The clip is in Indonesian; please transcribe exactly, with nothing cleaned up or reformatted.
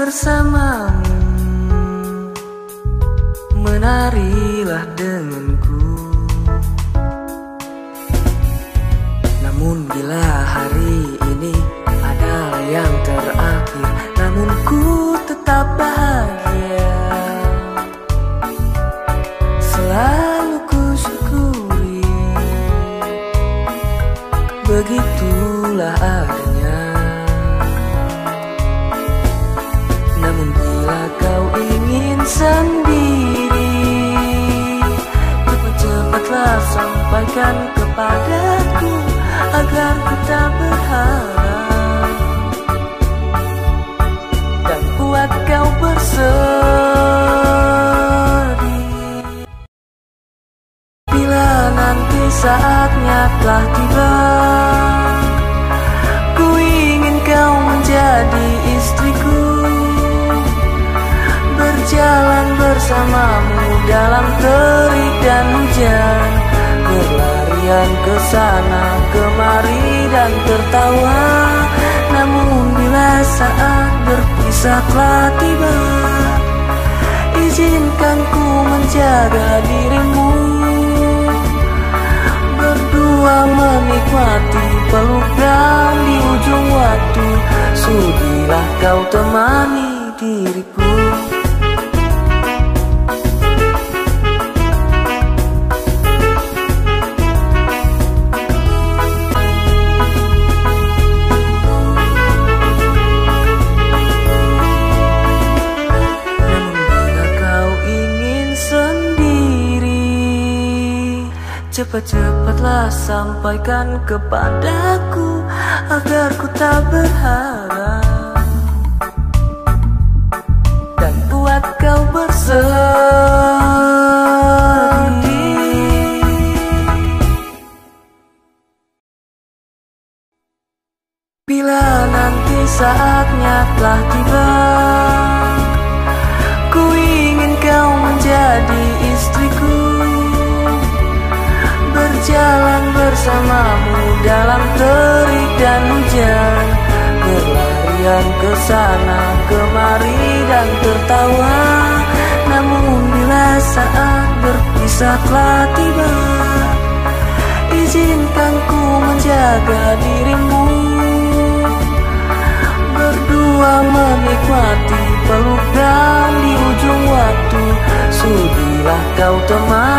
bersamamu, menarilah denganku. Namun bila hari ini adalah yang terakhir, namun ku tetap bahagia. Selalu ku syukuri, begitulah adanya. Namun bila kau ingin sendiri, cepat-cepatlah sampaikan kepadaku agar ku tak berharap dan buat kau bersedih. Bila nanti saatnya telah tiba, ku ingin kau menjadi istriku, berjalan bersamamu dalam terik dan hujan, berlarian ke sana kemari dan tertawa. Namun bila saat berpisah telah tiba, izinkan ku menjaga dirimu, berdua menikmati pelukan di ujung waktu. Sudilah kau temani diriku. Cepat-cepatlah sampaikan kepadaku agar ku tak berharap dan buat kau bersedih. Bila nanti saatnya telah tiba, ku ingin kau menjadi istriku, berjalan bersamamu dalam terik dan hujan, berlarian ke sana kemari dan tertawa. Namun bila saat berpisah telah tiba, izinkan ku menjaga dirimu, berdua menikmati pelukan di ujung waktu. Sudilah kau teman